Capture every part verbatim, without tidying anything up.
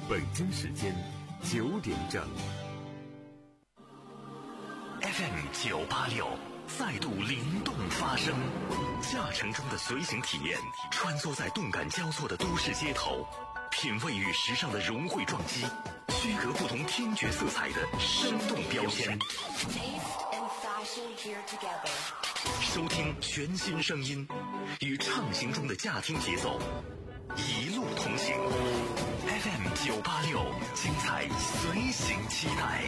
北京时间九点整。 F M 九八六再度灵动发声，驾乘中的随行体验，穿梭在动感交错的都市街头，品味与时尚的融汇撞击，区隔不同听觉色彩的生动标签。收听全新声音，与畅行中的驾听节奏，一路同行。F M 九八六，精彩随行期待。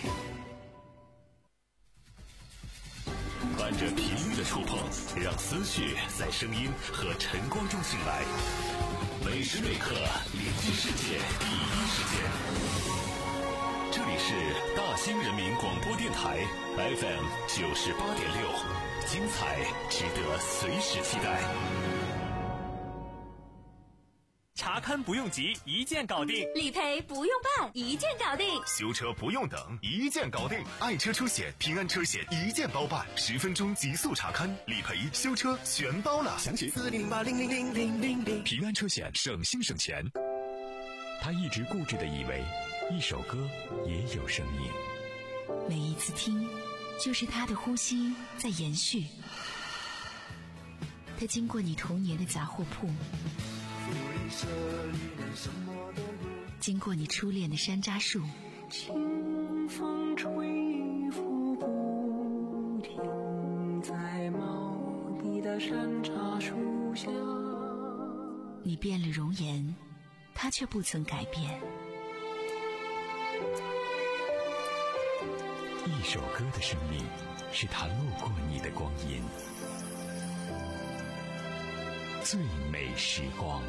伴着频率的触碰，让思绪在声音和晨光中醒来。每时每刻，聆听世界第一时间。这里是大兴人民广播电台 F M 九十八点六，精彩值得随时期待。 查看不用急，一键搞定； 理赔不用办，一键搞定； 修车不用等，一键搞定。爱车车险、平安车险一键包办，十分钟极速查看，理赔、修车全包了。详情四零八零零零零零零。平安车险，省心省钱。他一直固执地以为，一首歌也有生命， 每一次听，就是他的呼吸在延续。他经过你童年的杂货铺，经过你初恋的山楂树， 清风吹拂不停，在茂密的山楂树下。 你变了容颜，他却不曾改变。 一首歌的生命，是他路过你的光阴。最美时光。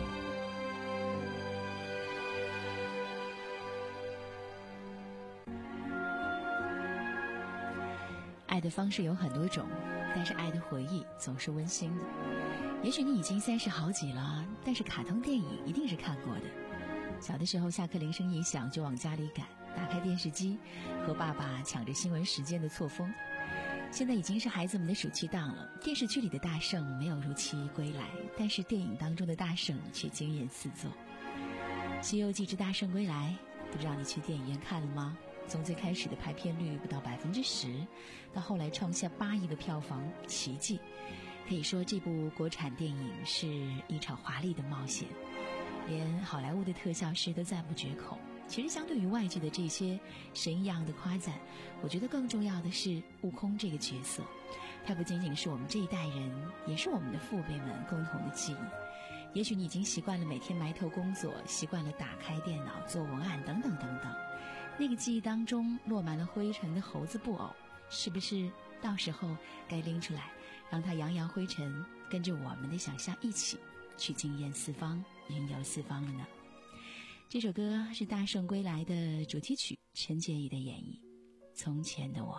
爱的方式有很多种，但是爱的回忆总是温馨的。也许你已经三十好几了，但是卡通电影一定是看过的。小的时候，下课铃声一响就往家里赶，打开电视机，和爸爸抢着新闻时间的错峰。现在已经是孩子们的暑期档了，电视剧里的大圣没有如期归来，但是电影当中的大圣却惊艳四座。《西游记之大圣归来》，不知道你去电影院看了吗？从最开始的排片率不到百分之十，到后来创下八亿的票房奇迹，可以说这部国产电影是一场华丽的冒险，连好莱坞的特效师都赞不绝口。其实相对于外界的这些神一样的夸赞，我觉得更重要的是悟空这个角色，他不仅仅是我们这一代人，也是我们的父辈们共同的记忆。也许你已经习惯了每天埋头工作，习惯了打开电脑做文案等等等等，那个记忆当中落满了灰尘的猴子布偶，是不是到时候该拎出来，让它扬扬灰尘，跟着我们的想象一起去惊艳四方，云游四方了呢？这首歌是《大圣归来》的主题曲，陈洁仪的演绎，《从前的我》。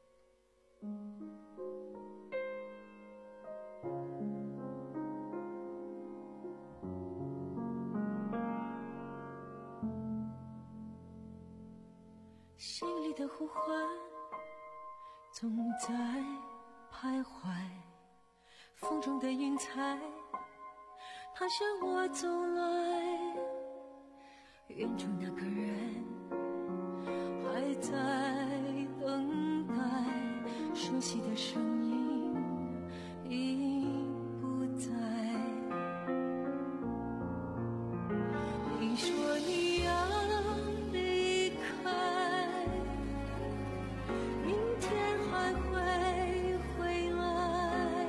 心里的呼唤总在徘徊，风中的云彩它向我走来，远处那个人还在等待，熟悉的声音已不在。你说你要离开，明天还会回来，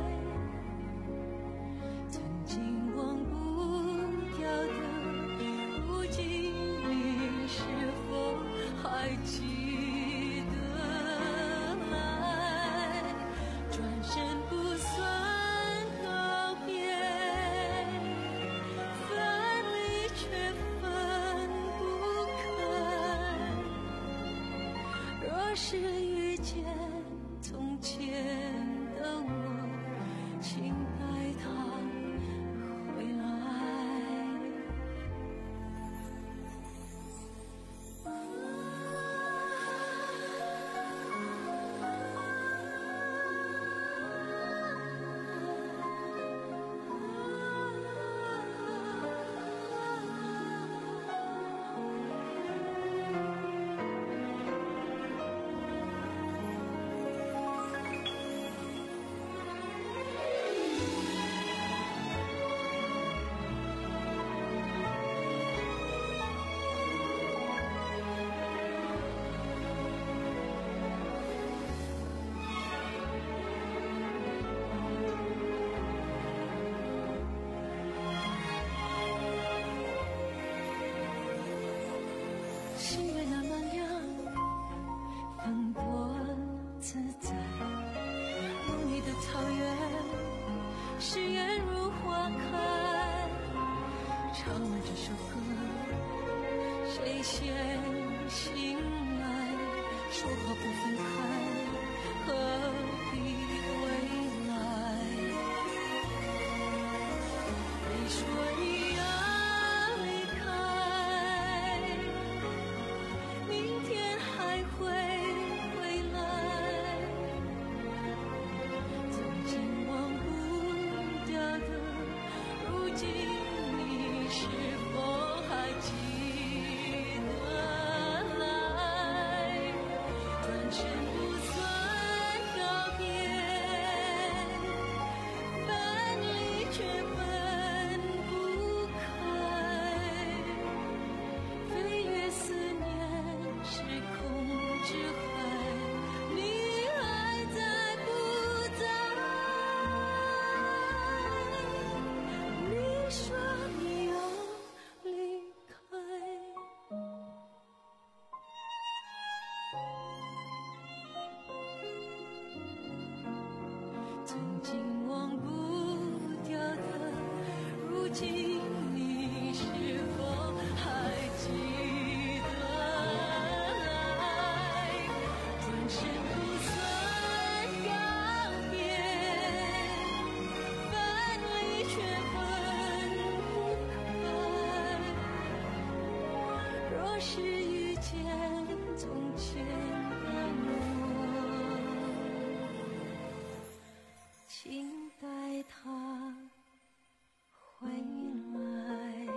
曾经忘不掉的，如今你是否还记得来？转身不算告别，分离却分不开。若是遇见从前的我，请带他回来。 心月那么亮，风多自在。梦里的草原，誓言如花开。唱了这首歌，谁先醒来？说好不分开，何必回来？你说你要离开，明天还会回来。曾经忘不掉的，如今你是否还记得来？转身不算告别，分离却分不开。飞越思念时空之海，你还在不在？你说你要离开。曾经忘不掉的，如今你是否还记得来？转身不算告别，分离却分不开。若是遇见从前的我，请带他回来。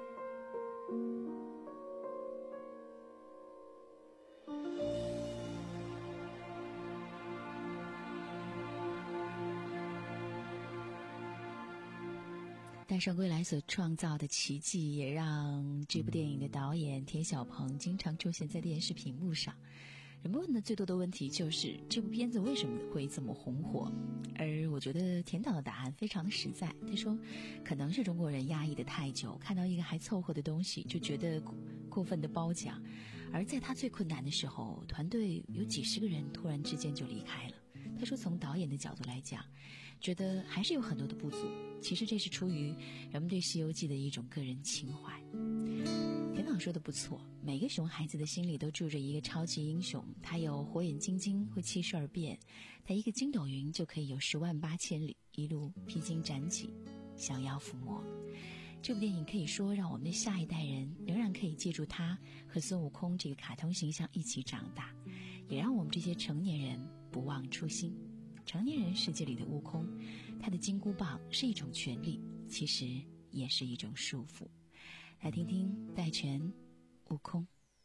《大圣归来》所创造的奇迹，也让这部电影的导演田小鹏经常出现在电视屏幕上。人们问的最多的问题就是这部片子为什么会这么红火？而我觉得田导的答案非常的实在，他说可能是中国人压抑的太久，看到一个还凑合的东西就觉得过分的褒奖，而在他最困难的时候，团队有几十个人突然之间就离开了。他说从导演的角度来讲，觉得还是有很多的不足，其实这是出于人们对《西游记》的一种个人情怀。田导说的不错，每个熊孩子的心里都住着一个超级英雄，他有火眼金睛，会七十二变，他一个筋斗云就可以有十万八千里，一路披荆斩棘，降妖伏魔。这部电影可以说让我们的下一代人仍然可以记住他和孙悟空这个卡通形象一起长大，也让我们这些成年人不忘初心。成年人世界里的悟空，他的金箍棒是一种权利，其实也是一种束缚。来听听戴荃悟空。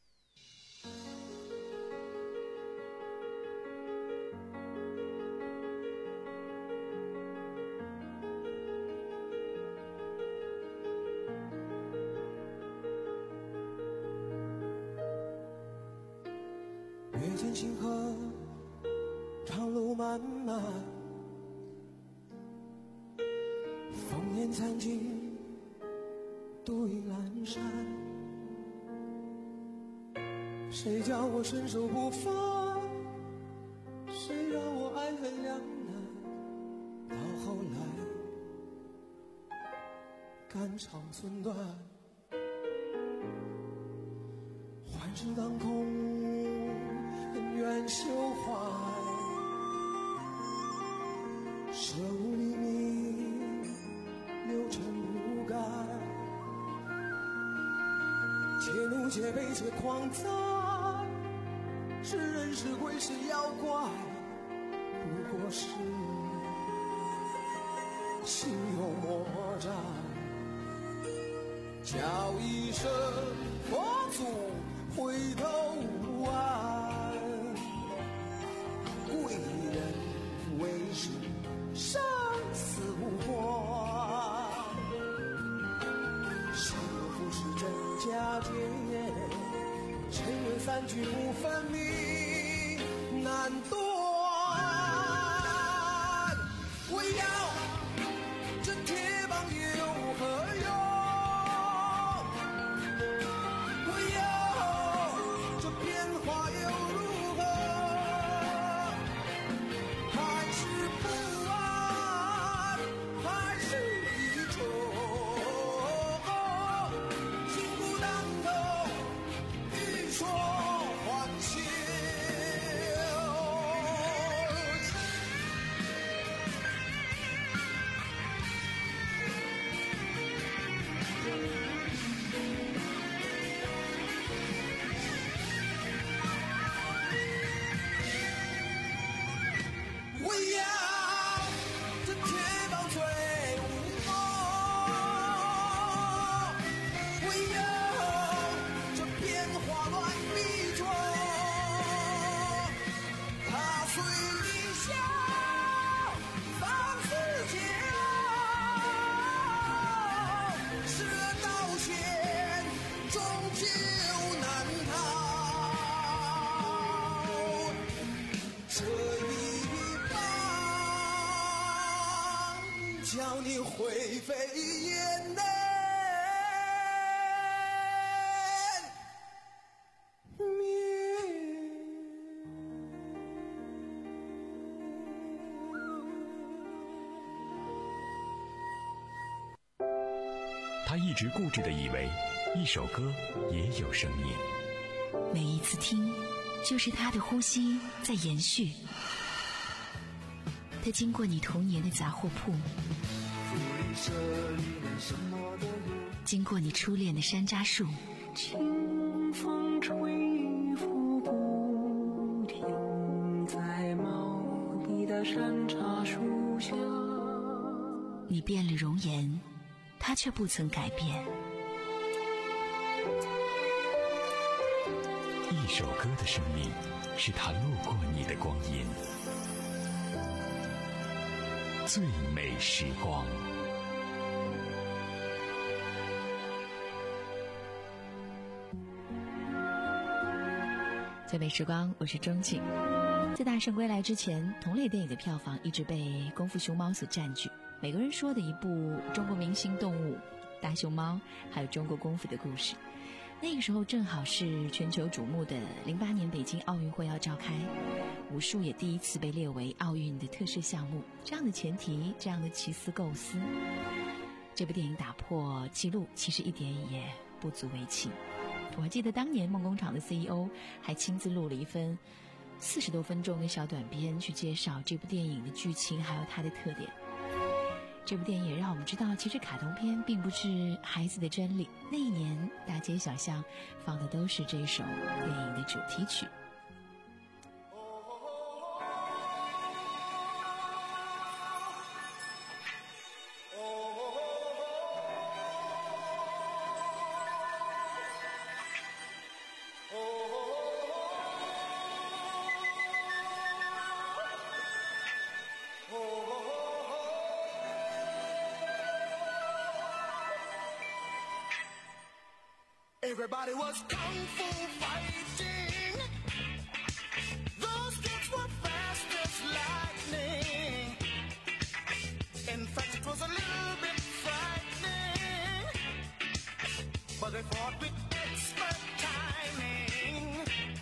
月见星河，长路漫漫，烽烟残尽，独影阑珊。谁叫我身手不凡？谁让我爱恨两难？到后来，肝肠寸断，幻世当空，恩怨休怀。舍吾黎明，六尘不改。且怒且悲且狂哉，是人是鬼是妖怪，不过是心有魔债。叫一声佛祖回头望，贵人为师生死无关。是福是真假界，尘缘三聚不分明难断。我要这铁棒有何用？我要灰飞烟灭。 他一直固执地以为一首歌也有生命， 每一次听就是他的呼吸在延续。他经过你童年的杂货铺，经过你初恋的山楂树， 清风吹拂不停，在茂密的山楂树下。 你变了容颜，他却不曾改变。 一首歌的生命，是他路过你的光阴。最美时光。 最美时光，我是钟静。在大圣归来之前，同类电影的票房一直被功夫熊猫所占据。每个人说的一部中国明星动物大熊猫，还有中国功夫的故事。那个时候正好是全球瞩目的零八年北京奥运会要召开，武术也第一次被列为奥运的特设项目。这样的前提，这样的奇思构思，这部电影打破纪录，其实一点也不足为奇。我还记得当年梦工厂的 C E O 还亲自录了一份四十多分钟的小短片，去介绍这部电影的剧情还有它的特点。这部电影也让我们知道，其实卡通片并不是孩子的真理。那一年大街小巷放的都是这首电影的主题曲。 Everybody was kung fu fighting. Those kids were fast as lightning. In fact, it was a little bit frightening, but they fought with expert timing.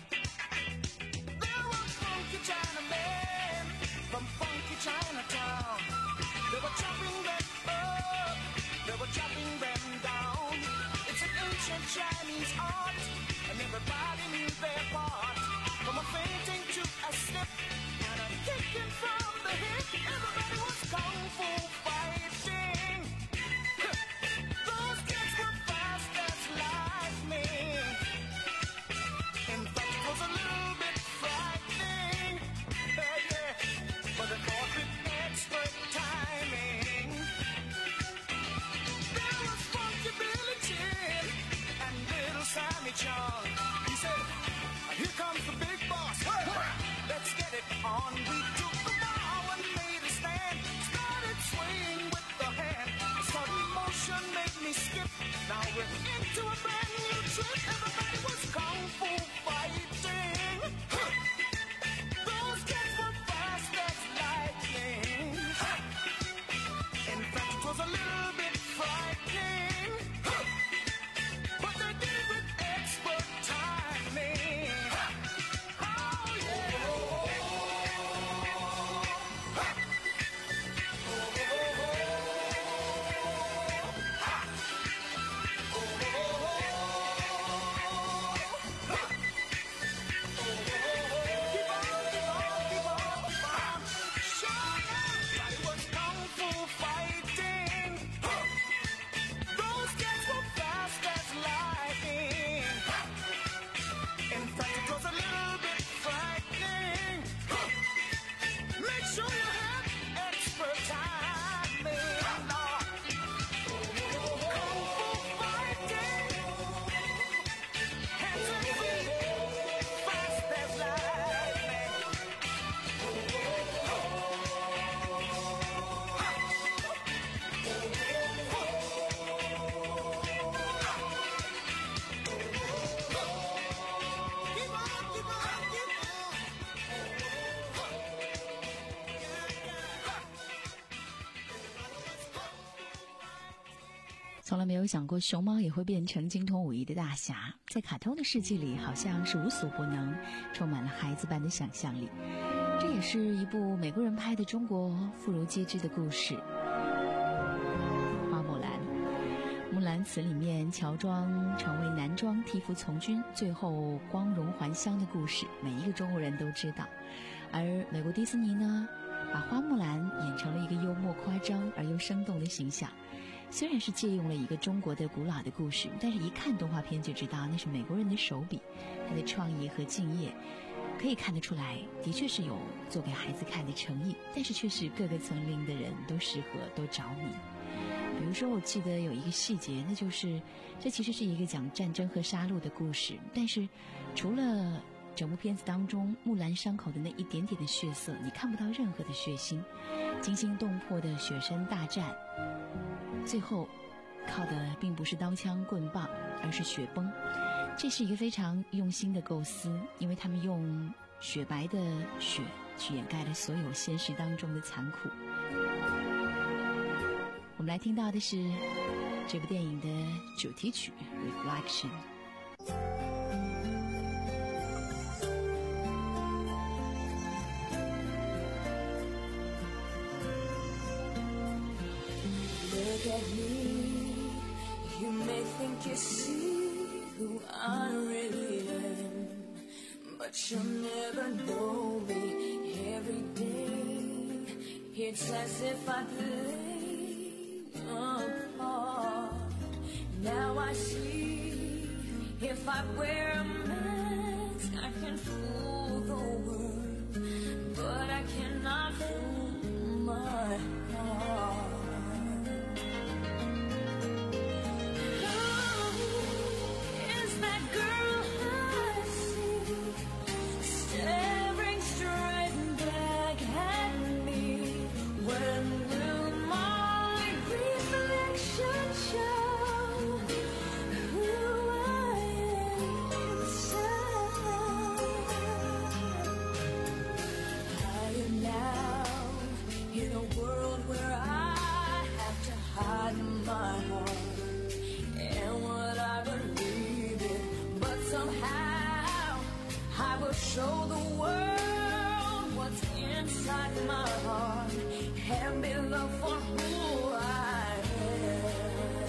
There were funky Chinamen from funky Chinatown. They were chopping them up, they were chopping them down. It's an ancient Chinese art, and everybody knew their part. From a fainting to a slip, and a kicking from the hip. Everybody was kung fu fighting. Those kids were fast as lightning. In fact, it was a little bit frightening. Yeah, yeah. But they fought with expert timing. There was funky Billy Chin and little Sammy Chung. He said, here comes the big boss. Hey, let's get it on. We took the bow and made a stand. Started swaying with the hand. A sudden motion made me skip. Now we're into a brand new trip. Everybody was kung fu fighting. Those kids were fast as lightning. In fact, it was a little bit frightening, but they did it with expert timing. Oh yeah. 从来没有想过熊猫也会变成精通武艺的大侠，在卡通的世界里好像是无所不能，充满了孩子般的想象力。这也是一部美国人拍的中国妇孺皆知的故事。花木兰，木兰辞里面乔装成为男装替父从军，最后光荣还乡的故事，每一个中国人都知道。而美国迪士尼呢，把花木兰演成了一个幽默夸张而又生动的形象。虽然是借用了一个中国的古老的故事，但是一看动画片就知道那是美国人的手笔，他的创意和敬业可以看得出来，的确是有做给孩子看的诚意，但是却是各个层龄的人都适合都着迷。比如说我记得有一个细节，那就是这其实是一个讲战争和杀戮的故事，但是除了整部片子当中木兰伤口的那一点点的血色，你看不到任何的血腥。惊心动魄的雪山大战，最后靠的并不是刀枪棍棒，而是雪崩。这是一个非常用心的构思，因为他们用雪白的雪去掩盖了所有现实当中的残酷。我们来听到的是这部电影的主题曲 Reflection。 Look at me, you may think you see who I really am, but you'll never know me. Every day, it's as if I play a part. Now I see, if I wear a mask, I can fool the world, but I cannot fool my heart. Show the world what's inside my heart and be loved for who I am.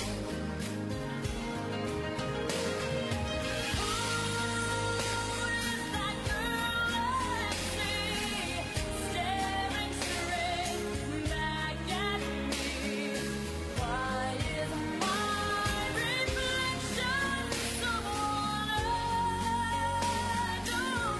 Who is that girl I see staring straight back at me? Why is my reflection someone I don't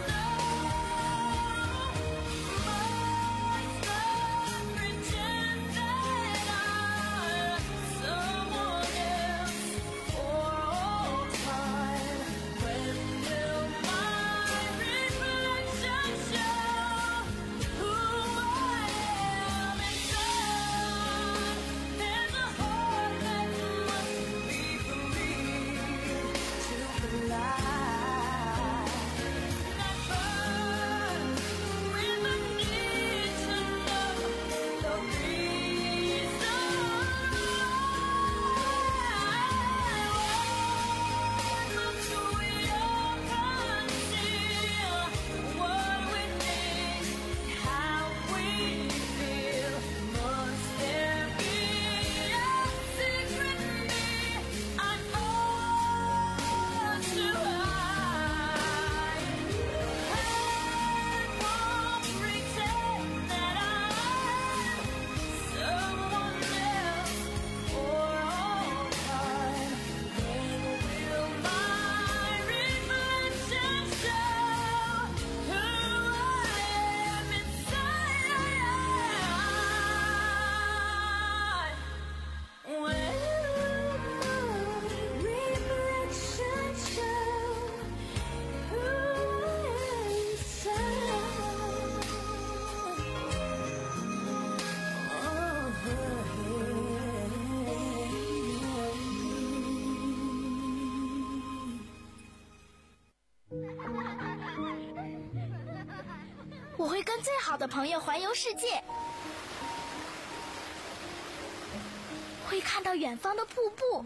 我会跟最好的朋友环游世界，会看到远方的瀑布，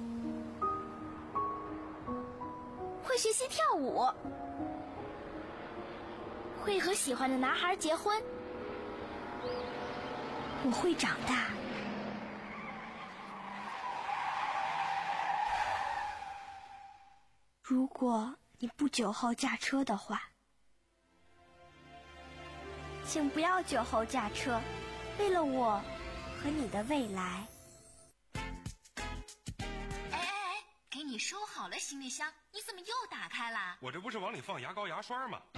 会学习跳舞，会和喜欢的男孩结婚。我会长大。如果你不酒后驾车的话，请不要酒后驾车，为了我和你的未来。 哎哎哎，给你收好了行李箱，你怎么又打开了？ 我这不是往里放牙膏牙刷吗？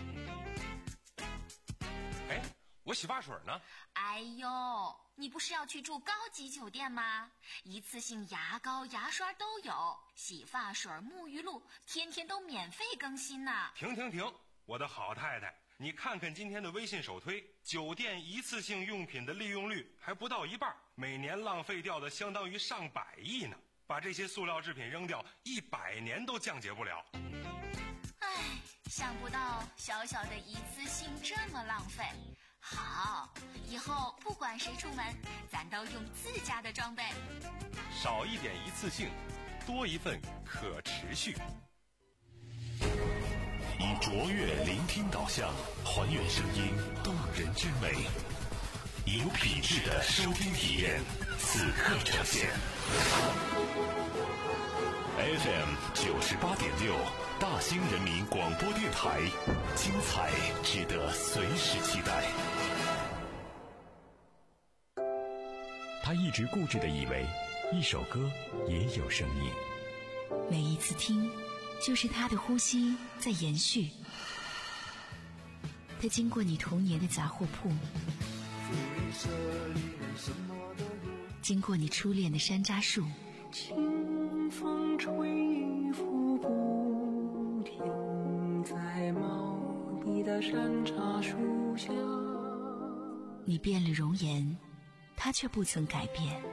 哎，我洗发水呢。 哎呦，你不是要去住高级酒店吗？一次性牙膏牙刷都有，洗发水沐浴露天天都免费更新呢。 停停停，我的好太太，你看看今天的微信首推，酒店一次性用品的利用率还不到一半，每年浪费掉的相当于上百亿呢。把这些塑料制品扔掉，一百年都降解不了。 唉，想不到小小的一次性这么浪费。好，以后不管谁出门，咱都用自家的装备。 少一点一次性，多一份可持续。 以卓越聆听导向，还原声音动人之美，有品质的收听体验，此刻呈现。F M 九十八点六，大兴人民广播电台，精彩值得随时期待。 他一直固执地以为，一首歌也有生命。 每一次听，就是他的呼吸在延续。他经过你童年的杂货铺，经过你初恋的山楂树， 清风吹拂不停，在茂密的山楂树下。 你变了容颜，他却不曾改变。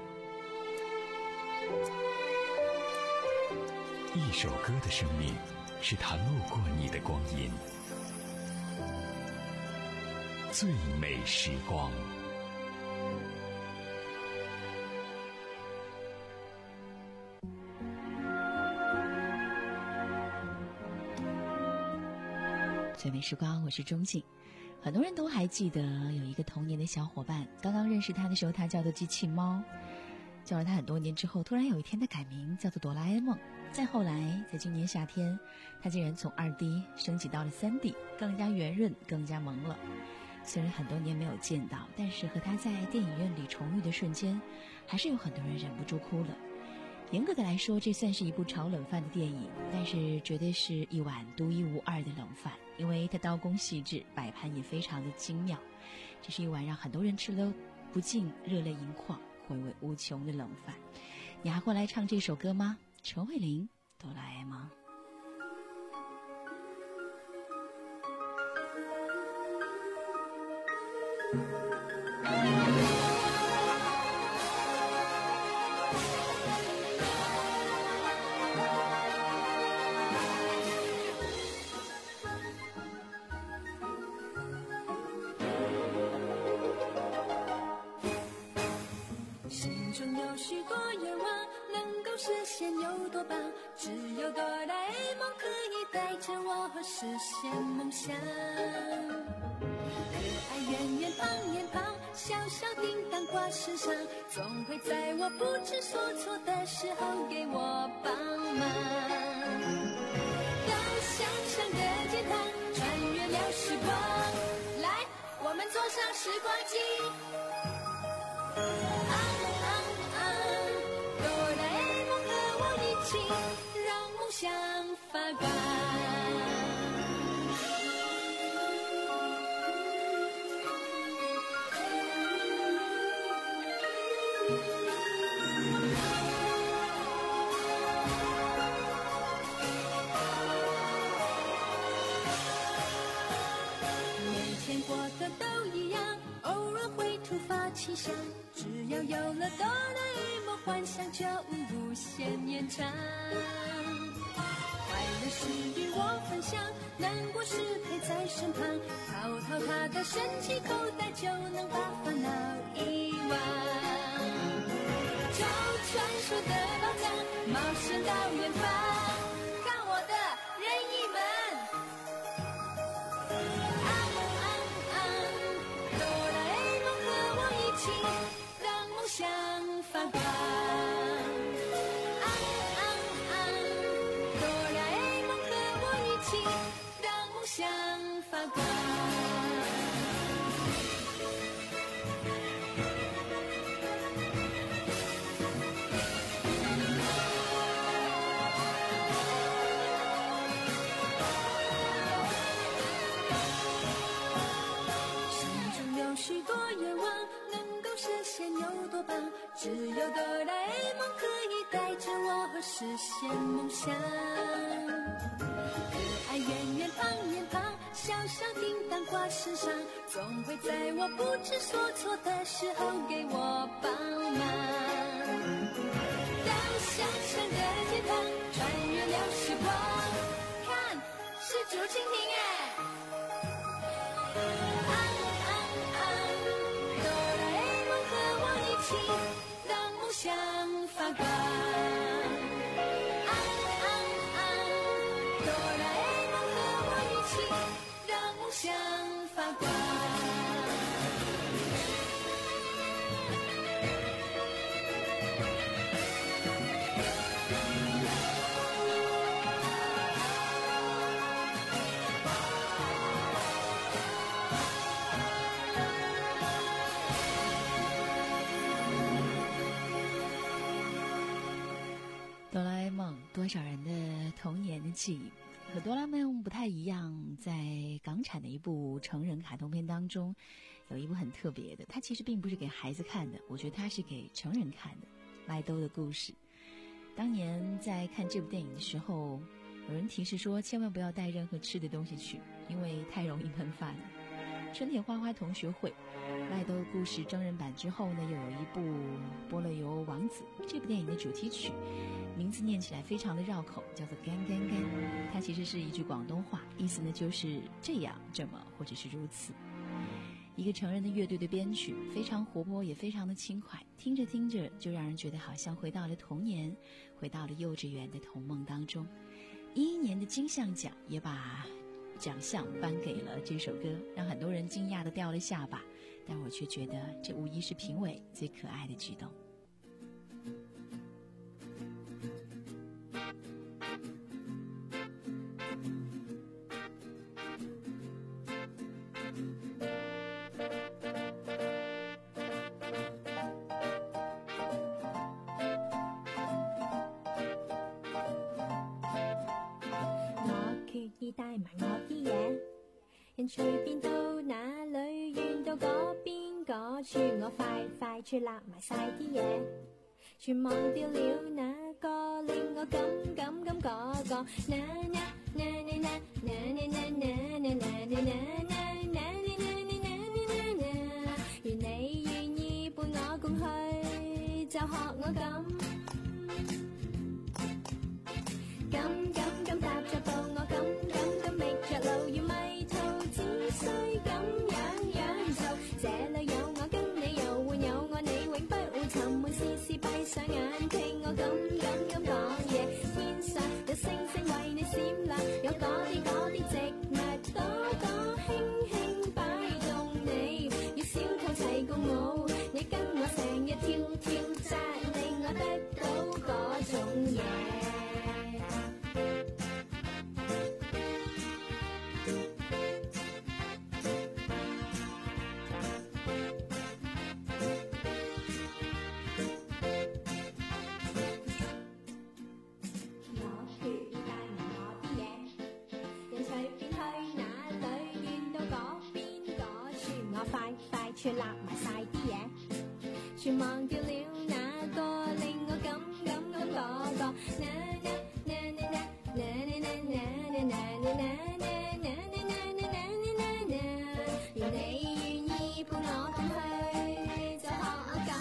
一首歌的生命，是他路过你的光阴。最美时光。 最美时光，我是钟静。很多人都还记得有一个童年的小伙伴，刚刚认识他的时候，他叫做机器猫。叫了他很多年之后，突然有一天他改名叫做哆啦 A 梦。再后来，在今年夏天，他竟然从 二 D 升级到了 三 D， 更加圆润，更加萌了。虽然很多年没有见到，但是和他在电影院里重遇的瞬间，还是有很多人忍不住哭了。严格的来说，这算是一部炒冷饭的电影，但是绝对是一碗独一无二的冷饭，因为它刀工细致，摆盘也非常的精妙。这是一碗让很多人吃了不禁热泪盈眶、回味无穷的冷饭。你还会来唱这首歌吗？陈慧琳，哆啦 A 梦。 心中有许多愿望，能够实现有多棒，只有哆啦 A 梦可以带着我实现梦想。可爱圆圆胖脸庞，小小叮当挂身上，总会在我不知所措的时候给我帮忙。到想象的天堂，穿越了时光，来，我们坐上时光机。啊啊啊！哆啦 A 梦和我一起，让梦想发光。每天过得都一样，偶尔会突发奇想，只要有了哆啦 A 梦，幻想就无限延长。快乐时与我分享，难过时陪在身旁，掏掏他的神奇口袋，就能把烦恼遗忘。 找传说的宝藏，冒险到远方，看我的任意门。啊啊啊！哆啦 A 梦和我一起，让梦想发光。啊啊啊！哆啦 A 梦和我一起，让梦想发光。许多愿望能够实现有多棒，只有哆啦 A 梦可以带着我实现梦想。可爱圆圆胖脸庞，小小叮当挂身上，总会在我不知所措的时候给我帮忙。到想象的天堂，穿越了时光，看是竹蜻蜓哎。让梦想发光，啊啊啊！哆啦 A 梦和我一起，让梦想发光。 哆啦 A 梦，多少人的童年的记忆。和哆啦 A 梦不太一样，在港产的一部成人卡通片当中，有一部很特别的，它其实并不是给孩子看的，我觉得它是给成人看的。麦兜的故事。当年在看这部电影的时候，有人提示说千万不要带任何吃的东西去，因为太容易喷饭了。春田花花同学会麦兜故事真人版之后呢，又有一部《菠萝油王子》，这部电影的主题曲名字念起来非常的绕口，叫做干干干，它其实是一句广东话，意思呢就是这样这么或者是如此。一个成人的乐队的编曲非常活泼，也非常的轻快，听着听着就让人觉得好像回到了童年，回到了幼稚园的童梦当中。一一年的金像奖也把奖项颁给了这首歌，让很多人惊讶地掉了下巴，但我却觉得这无疑是评委最可爱的举动。 帶埋我啲嘢，人隨便到哪裏，遠到嗰邊嗰處，我快快處立埋晒啲嘢，全忘掉了那個令我感感感嗰個，那那那那那那那那那那那那那那那，願你願意伴我共去，就學我咁，咁咁咁踏着步我咁。路要迷途，只需咁樣樣做。這裏有我跟你遊玩，有我你永不會沉悶。試試閉上眼，聽我咁咁咁講嘢。天上有星星為你閃亮，有嗰啲嗰啲植物朵朵輕輕擺動你。與小兔齊共舞，你跟我成日跳跳紮，令我得到嗰種嘢。全立埋晒啲嘢，全忘掉了那個令我咁咁咁嗰個，那那那那那那那那那那那那那那那，願你願意伴我共去，就學我咁，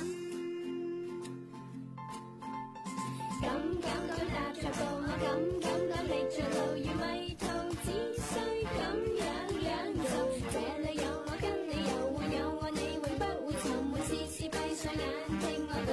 咁咁咁踏着步，我咁咁咁覓着路，如迷途只需咁樣樣做，這裏有我跟你遊玩，有我你永不會沉悶，試試閉上眼聽我。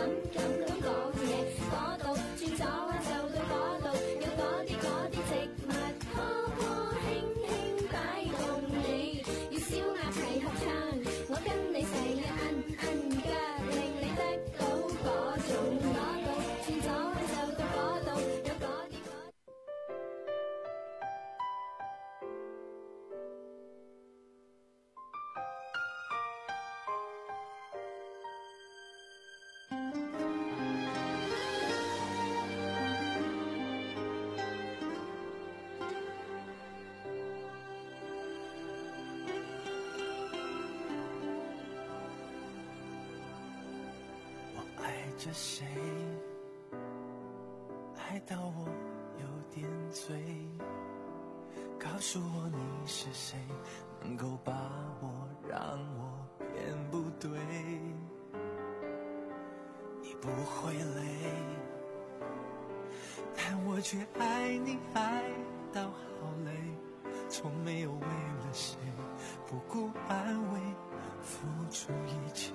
着谁，爱到我有点醉，告诉我你是谁，能够把我让我变不对。你不会累，但我却爱你爱到好累，从没有为了谁不顾安慰付出一切。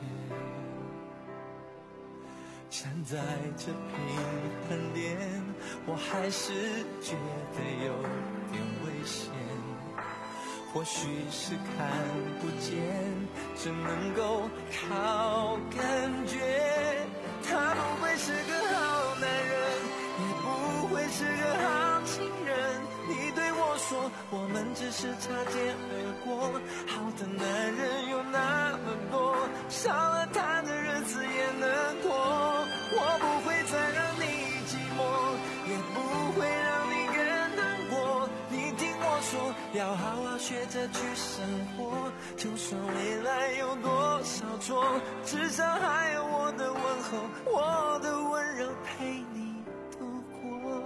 站在这平衡点，我还是觉得有点危险。或许是看不见，只能够靠感觉。他不会是个好男人，也不会是个好情人。你对我说，我们只是擦肩而过。好的男人有那么多，少了他的日子也能过。我不会再让你寂寞，也不会让你更难过。你听我说，要好好学着去生活，就算未来有多少错，至少还有我的问候，我的温柔陪你度过。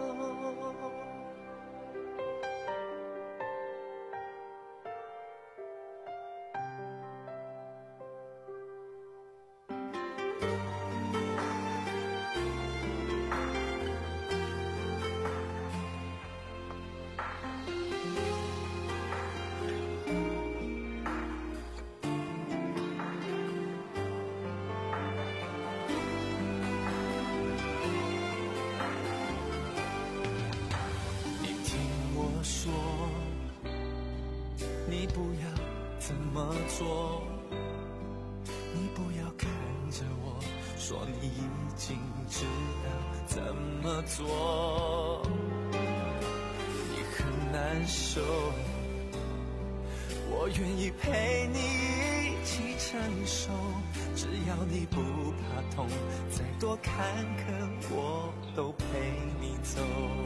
你不要这么做，你不要看着我说你已经知道怎么做。你很难受，我愿意陪你一起承受，只要你不怕痛，再多坎坷我都陪你走。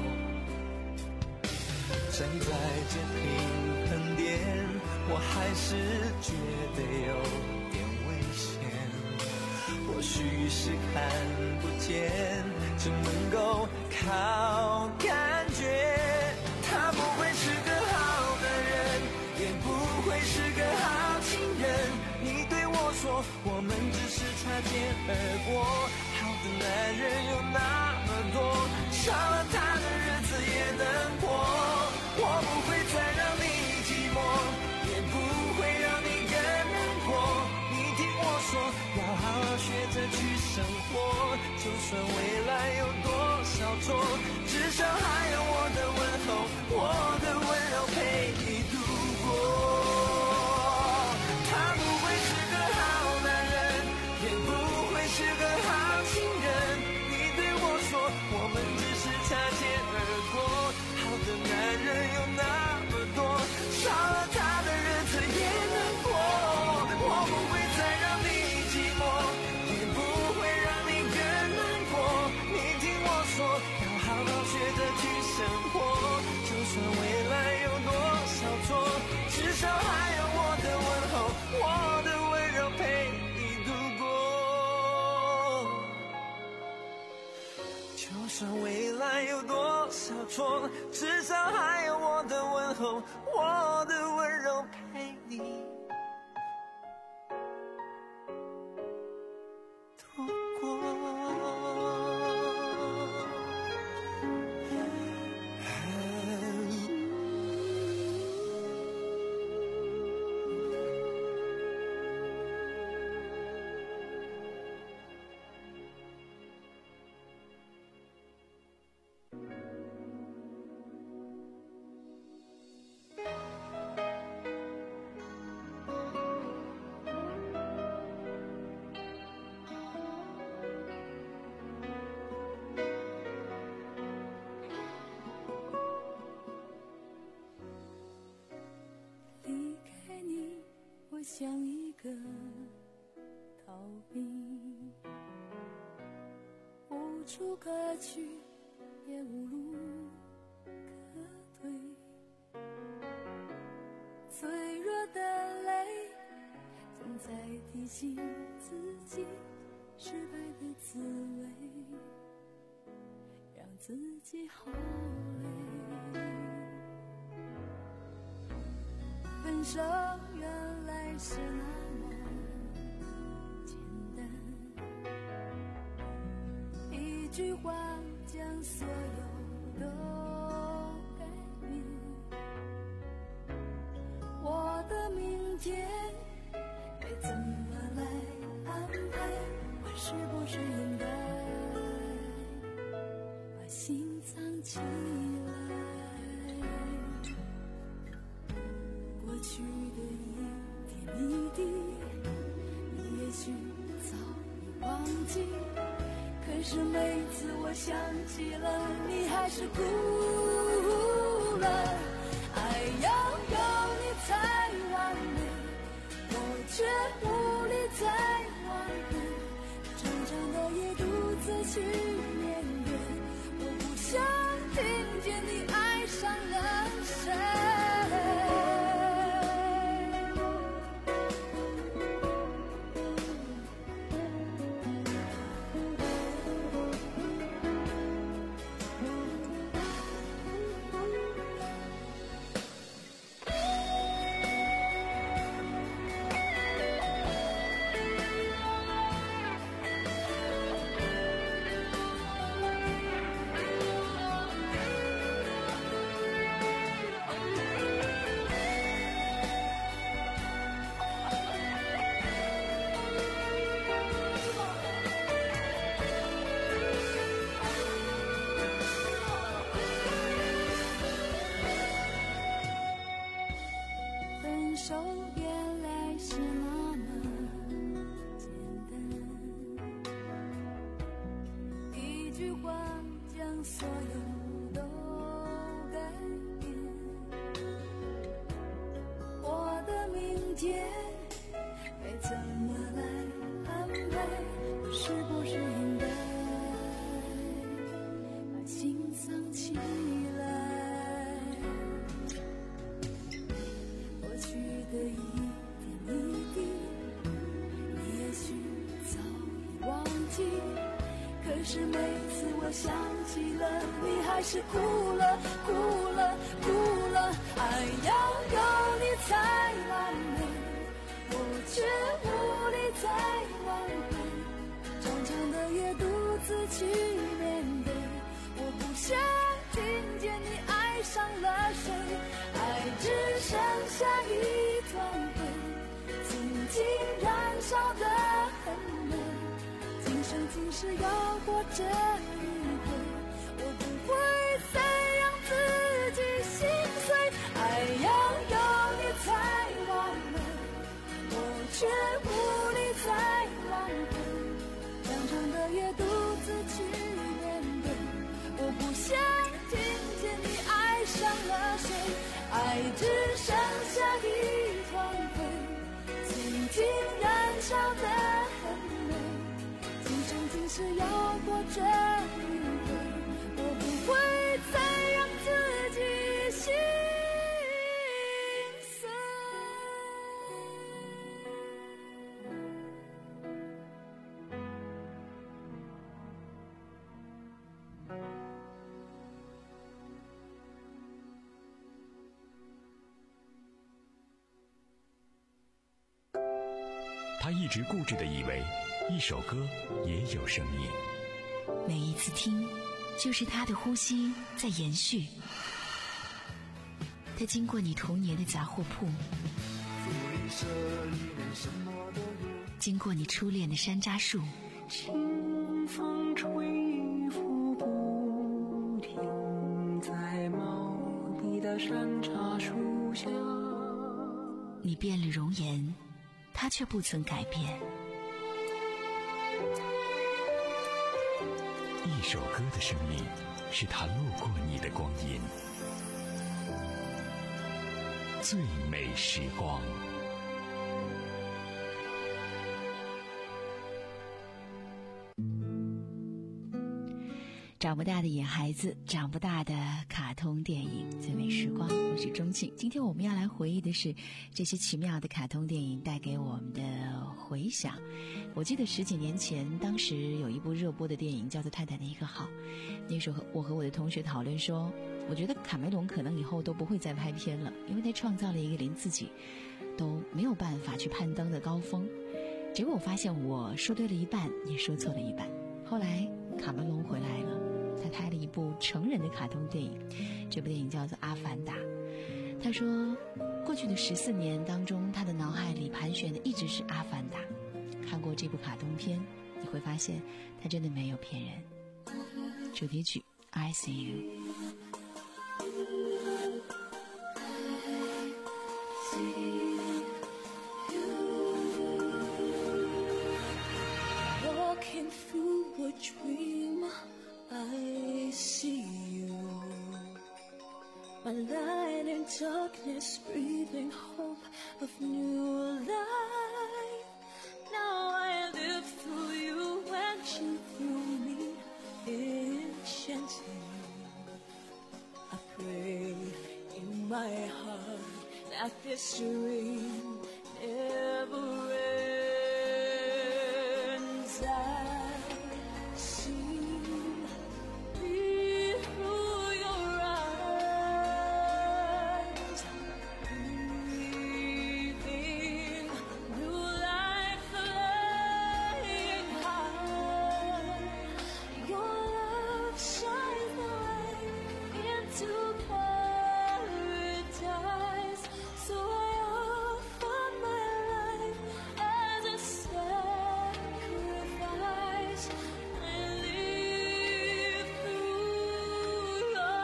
站在这平衡点，我还是觉得有点危险。或许是看不见，只能够靠感觉。他不会是个好男人，也不会是个好情人。你对我说，我们只是擦肩而过。好的男人有那么多，少了他的日子也能过。我不会再让你寂寞，也不会让你更难过。你听我说，要好好学着去生活，就算未来有多少错，至少还有我的问候，我的温柔陪你度过。他不会是个好男人，也不会是个好情人。你对我说，我们只是擦肩而过。好的男人有那么多，少了他的日子也能过。我不会再让你寂寞，也不会让你更难过。你听我说，要好好学着去生活，就算未来有多少错，至少还有我的问候，我的温柔陪你度过。就算未来有多少错，至少还有我的问候，我的温柔陪你度过。 我像一个逃兵，无处可去，也无路可退。脆弱的泪，总在提醒自己， 失败的滋味，让自己好累。分手原来是那么简单，一句话将所有都改变。我的明天该怎么来安排？我是不是应该把心藏起来？过去的一点一滴，你也许早已忘记，可是每次我想起了，你还是哭了。爱要有你才完美，我却无力再挽回，长长的夜独自去面对，我不想听见你爱上了谁。手原来是那么简单，一句话将所有都改变。我的明天该怎么来安排？我是不是应该把心藏起来？的一点一滴，你也许早已忘记，可是每次我想起了，你还是哭了，哭了，哭了。爱要有你才完美，我却无力再挽回，长长的夜独自去面对，我不想听见你爱上了谁，爱只剩下一团灰，静静燃烧的很美，今生今世要过这一回，我不会再让自己心碎。爱要有你才完美，我却无力再挽回，长长的夜独自去面对，我不想听见你爱上了谁，爱只剩下一团灰，静静燃烧的很美，今生今世要过这一回，我不会再让自己心碎。 他一直固执地以为一首歌也有生命， 每一次听就是他的呼吸在延续。他经过你童年的杂货铺，经过你初恋的山楂树， 清风吹拂不停，在茂密的山楂树下， 你变了容颜，他却不曾改变。 一首歌的生命是他路过你的光阴，最美时光。 找长不大的野孩子，长不大的卡通电影，最美时光，我是钟庆。今天我们要来回忆的是这些奇妙的卡通电影带给我们的回响。我记得十几年前，当时有一部热播的电影叫做《太太的一个好》，那时候我和我的同学讨论说，我觉得卡梅隆可能以后都不会再拍片了，因为他创造了一个连自己都没有办法去攀登的高峰。结果我发现我说对了一半，也说错了一半。后来卡梅隆回来了，他拍了一部成人的卡通电影，这部电影叫做《阿凡达》。他说过去的十四年当中，他的脑海里盘旋的一直是阿凡达。看过这部卡通片，你会发现他真的没有骗人。主题曲 I See You。 Walking through a dream, I see you. My light in darkness, breathing hope of new life. Now I live through you and you through me, enchanting. I pray in my heart that this dream never ends. I see me through your eyes, breathing new life, flying high. Your love shines the light into paradise. So I offer my life as a sacrifice. I live through your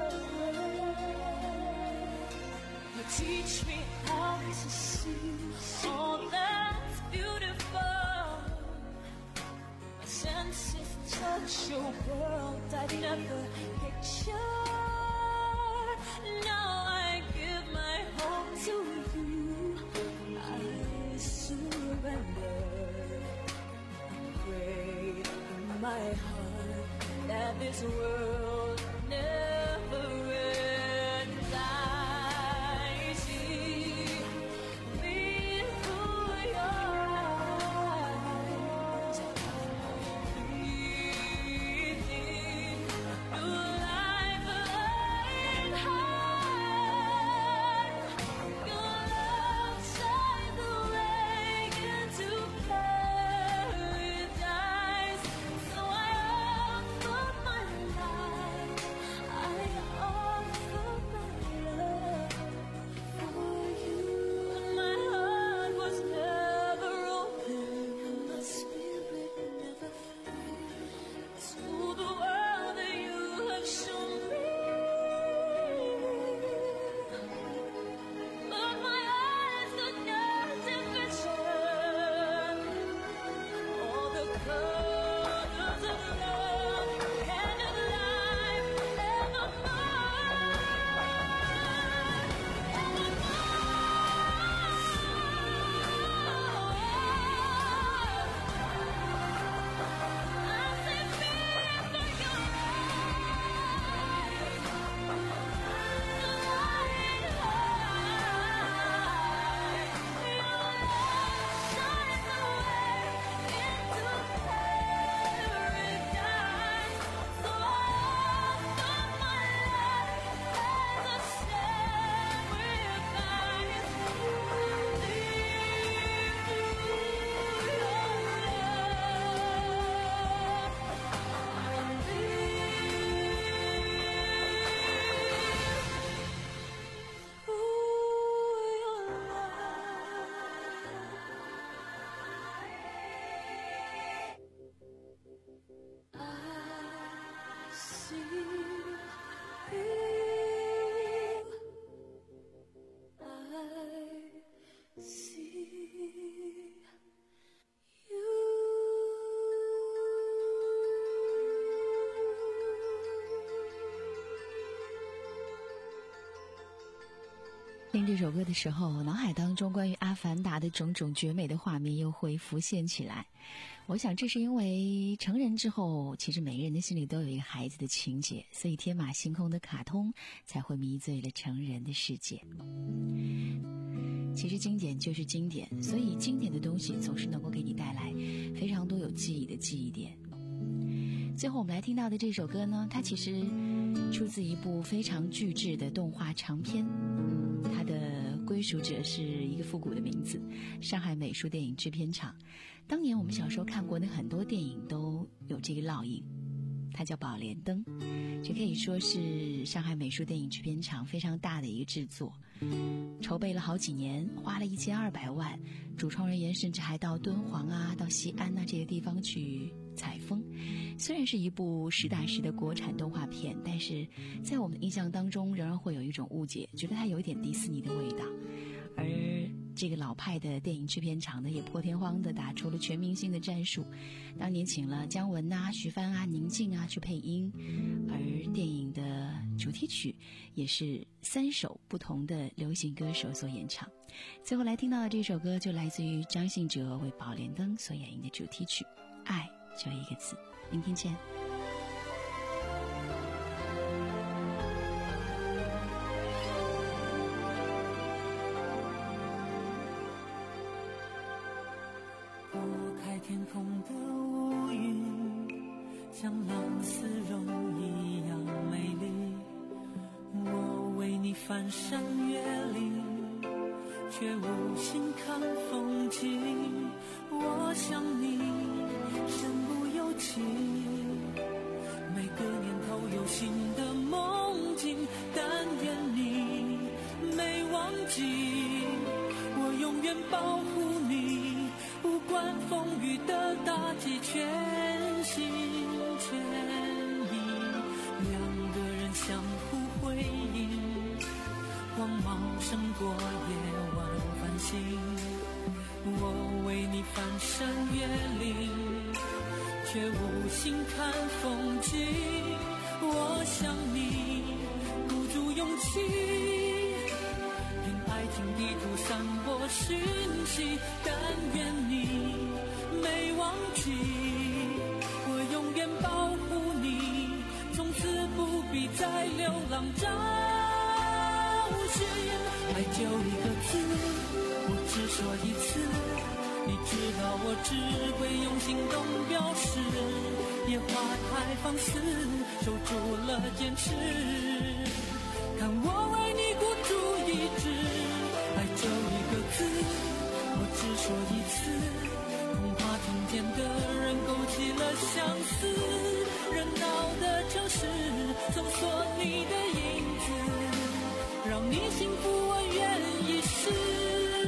love. You teach me how to see all that's beautiful. My senses touch your world I'd never pictured. Now I give my heart to you. I surrender. I pray in my heart that this world never ends. I see me through your eyes, breathing new life, flying high. Your love shines the way into paradise. So I offer my life, I offer my love for you. My heart was never open, my spirit never free to the world that you have shown me. But my eyes could not envision all the colors of love and of life 听这首歌的时候，脑海当中关于阿凡达的种种绝美的画面又会浮现起来。 我想这是因为成人之后，其实每个人的心里都有一个孩子的情节，所以天马行空的卡通才会迷醉了成人的世界。其实经典就是经典，所以经典的东西总是能够给你带来非常多有记忆的记忆点。最后我们来听到的这首歌呢，它其实出自一部非常巨制的动画长片，嗯，它的归属者是一个复古的名字，上海美术电影制片厂。当年我们小时候看过的很多电影都有这个烙印，它叫宝莲灯，这可以说是上海美术电影制片厂非常大的一个制作，筹备了好几年，花了一千二百万，主创人员甚至还到敦煌啊、到西安啊这些地方去采风。虽然是一部实打实的国产动画片，但是在我们的印象当中仍然会有一种误解，觉得它有一点迪士尼的味道。而这个老派的电影制片厂呢，也破天荒地打出了全明星的战术，当年请了姜文啊、徐帆啊、宁静啊去配音，而电影的主题曲也是三首不同的流行歌手所演唱。最后来听到的这首歌就来自于张信哲为宝莲灯所演绎的主题曲《爱就一个字》，明天见。 天空的乌云像浪丝绒一样美丽，我为你翻山越岭，却无心看风景。我想你身不由己，每个年头有新的梦境，但愿你没忘记，我永远保护你，不管风雨的打击，全心全意，两个人相互辉映，光芒胜过夜晚繁星。我为你翻山越岭，却无心看风景。我想你鼓足勇气，用爱情地图散播讯息，但愿你没忘记，我永远保护你，从此不必再流浪找寻。爱就一个字，我只说一次，你知道我只会用行动表示，野花太放肆，守住了坚持，看我为你孤注一掷。爱就一个字，我只说一次，恐怕听见的人勾起了相思，热闹的城市搜索你的影子，让你幸福我愿一试。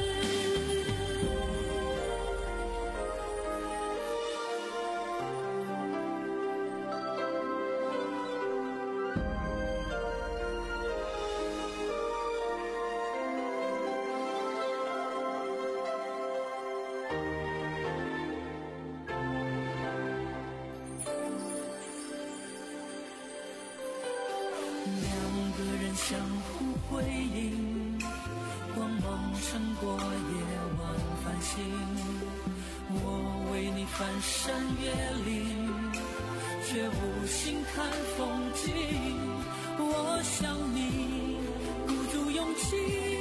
相互辉映，光芒胜过夜晚繁星。我为你翻山越岭，却无心看风景。我想你鼓足勇气，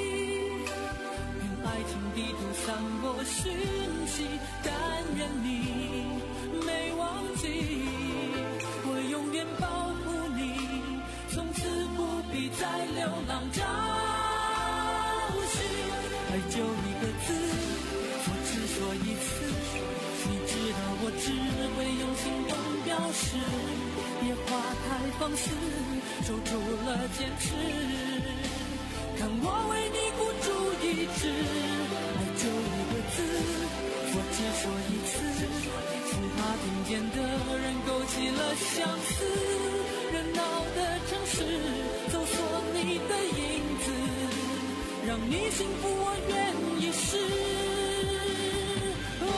用爱情地图散播讯息，但愿你没忘记，我永远保护你，从此不必再流浪找寻。爱就一个字，我只说一次，你知道我只会用行动表示，野花太放肆，守住了坚持，看我为你孤注一掷。爱就一个字，我只说一次，恐怕听见的人勾起了相思，热闹的城市搜索你的影子，让你幸福我愿意试。哦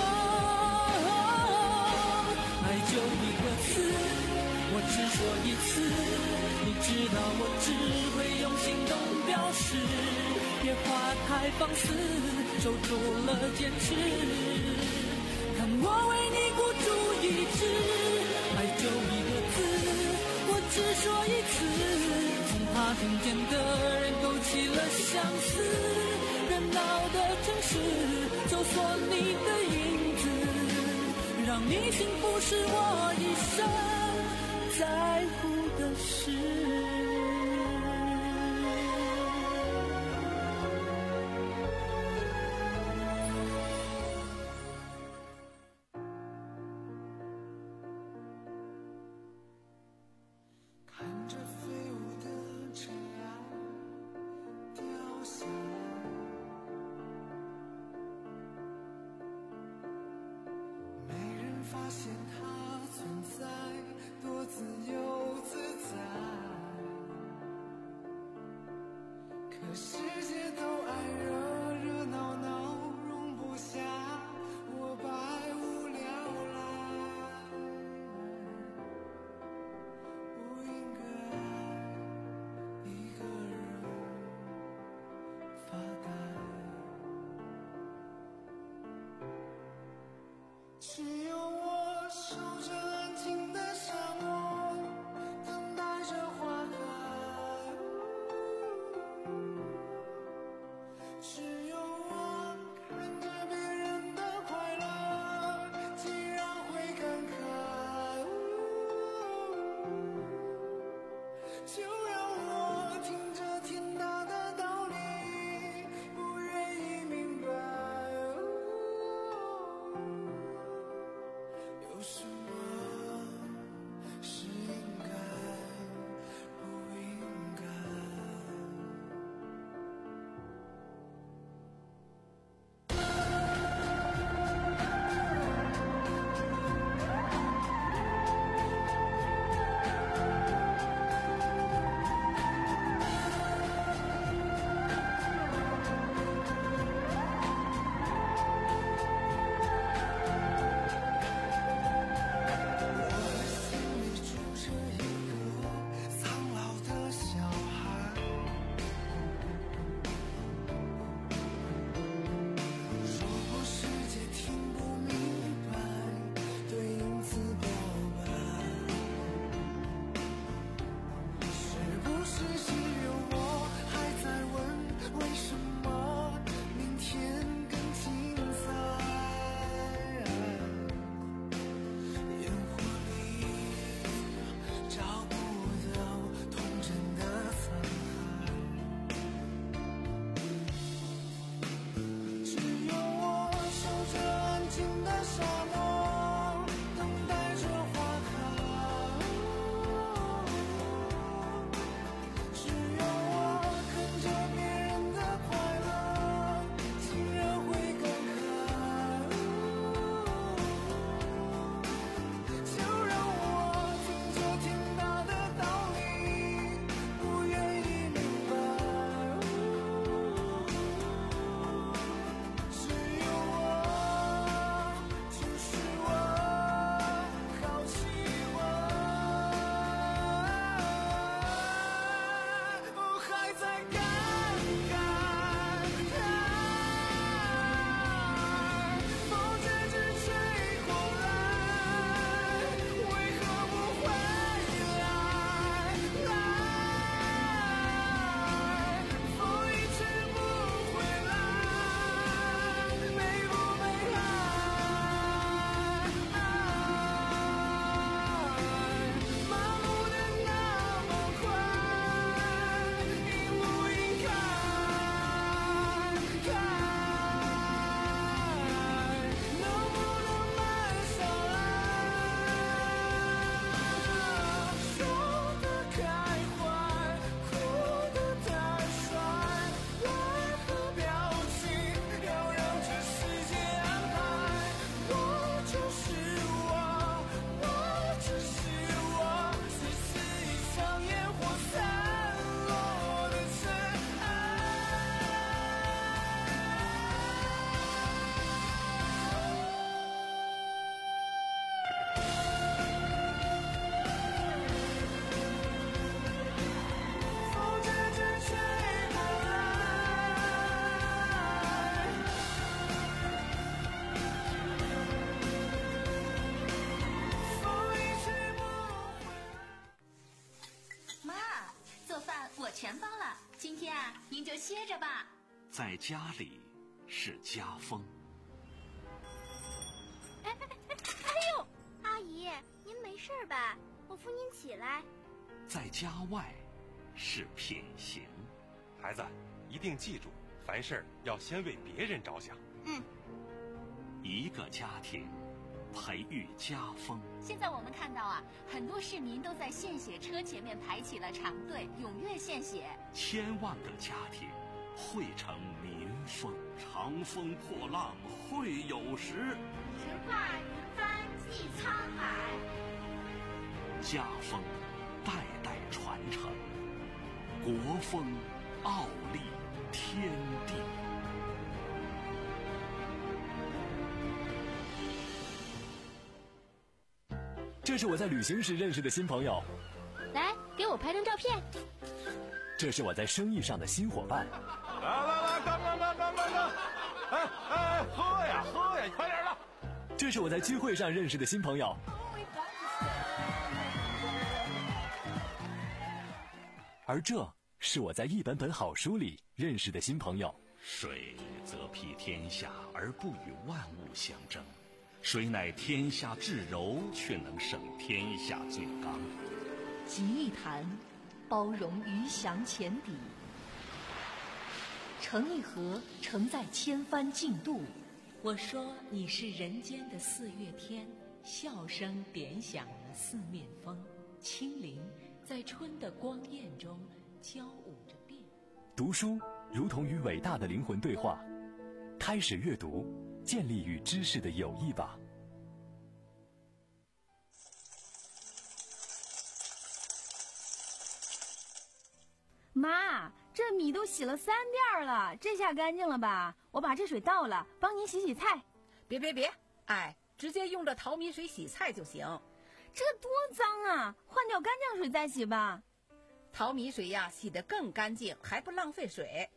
哦、爱就一个字，我只说一次，你知道我只会用行动表示，野花太放肆，守住了坚持，看我我为你孤注一掷，爱就一个字，我只说一次，恐怕听见的人勾起了相思。热闹的城市，搜索你的影子，让你幸福是我一生在乎的事。 发现它存在，多自由自在。可世界都爱热热闹闹，容不下我百无聊赖。不应该一个人发呆。只有我守着安静的沙漠，等待着花开。只有我看着别人的快乐，竟然会感慨。就让我听着天大的道理，不愿意明白。有什么是应该，不应该？ 就歇着吧。 在家里是家风。 哎哎哎哎呦！阿姨，您没事吧？我扶您起来。 在家外是品行。 孩子，一定记住，凡事要先为别人着想。 嗯。 一个家庭培育家风。 现在我们看到啊，很多市民都在献血车前面排起了长队，踊跃献血。 千万个家庭汇成民风。长风破浪会有时， 直挂云帆济沧海。 家风代代传承，国风傲立天地。 这是我在旅行时认识的新朋友， 来，给我拍张照片。 这是我在生意上的新伙伴。 来来来，干干干干干干！哎哎，喝呀喝呀，快点的！ 这是我在聚会上认识的新朋友。而这是我在一本本好书里认识的新朋友。 水则披天下而不与万物相争，水乃天下至柔，却能胜天下最刚。 集一坛，包容鱼翔浅底；盛一盒，承载千帆竞渡。我说你是人间的四月天，笑声点响了四面风，轻灵在春的光艳中交舞着变。 读书如同与伟大的灵魂对话，开始阅读，建立与知识的友谊吧。 妈，这米都洗了三遍了，这下干净了吧？我把这水倒了，帮您洗洗菜。 别别别，哎，直接用这淘米水洗菜就行。 这多脏啊，换掉干净水再洗吧。 淘米水呀，洗得更干净，还不浪费水。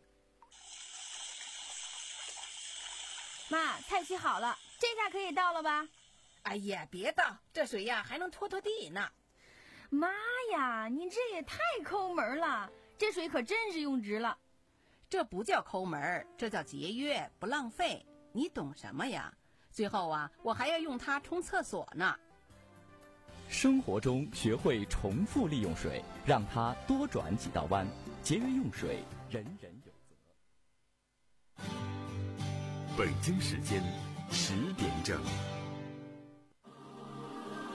妈，菜洗好了，这下可以倒了吧？ 哎呀，别倒，这水呀还能拖拖地呢。 妈呀，你这也太抠门了，这水可真是用值了。 这不叫抠门，这叫节约，不浪费。你懂什么呀？最后啊，我还要用它冲厕所呢。 生活中学会重复利用水，让它多转几道弯，节约用水，人人有责。 北京时间十点整。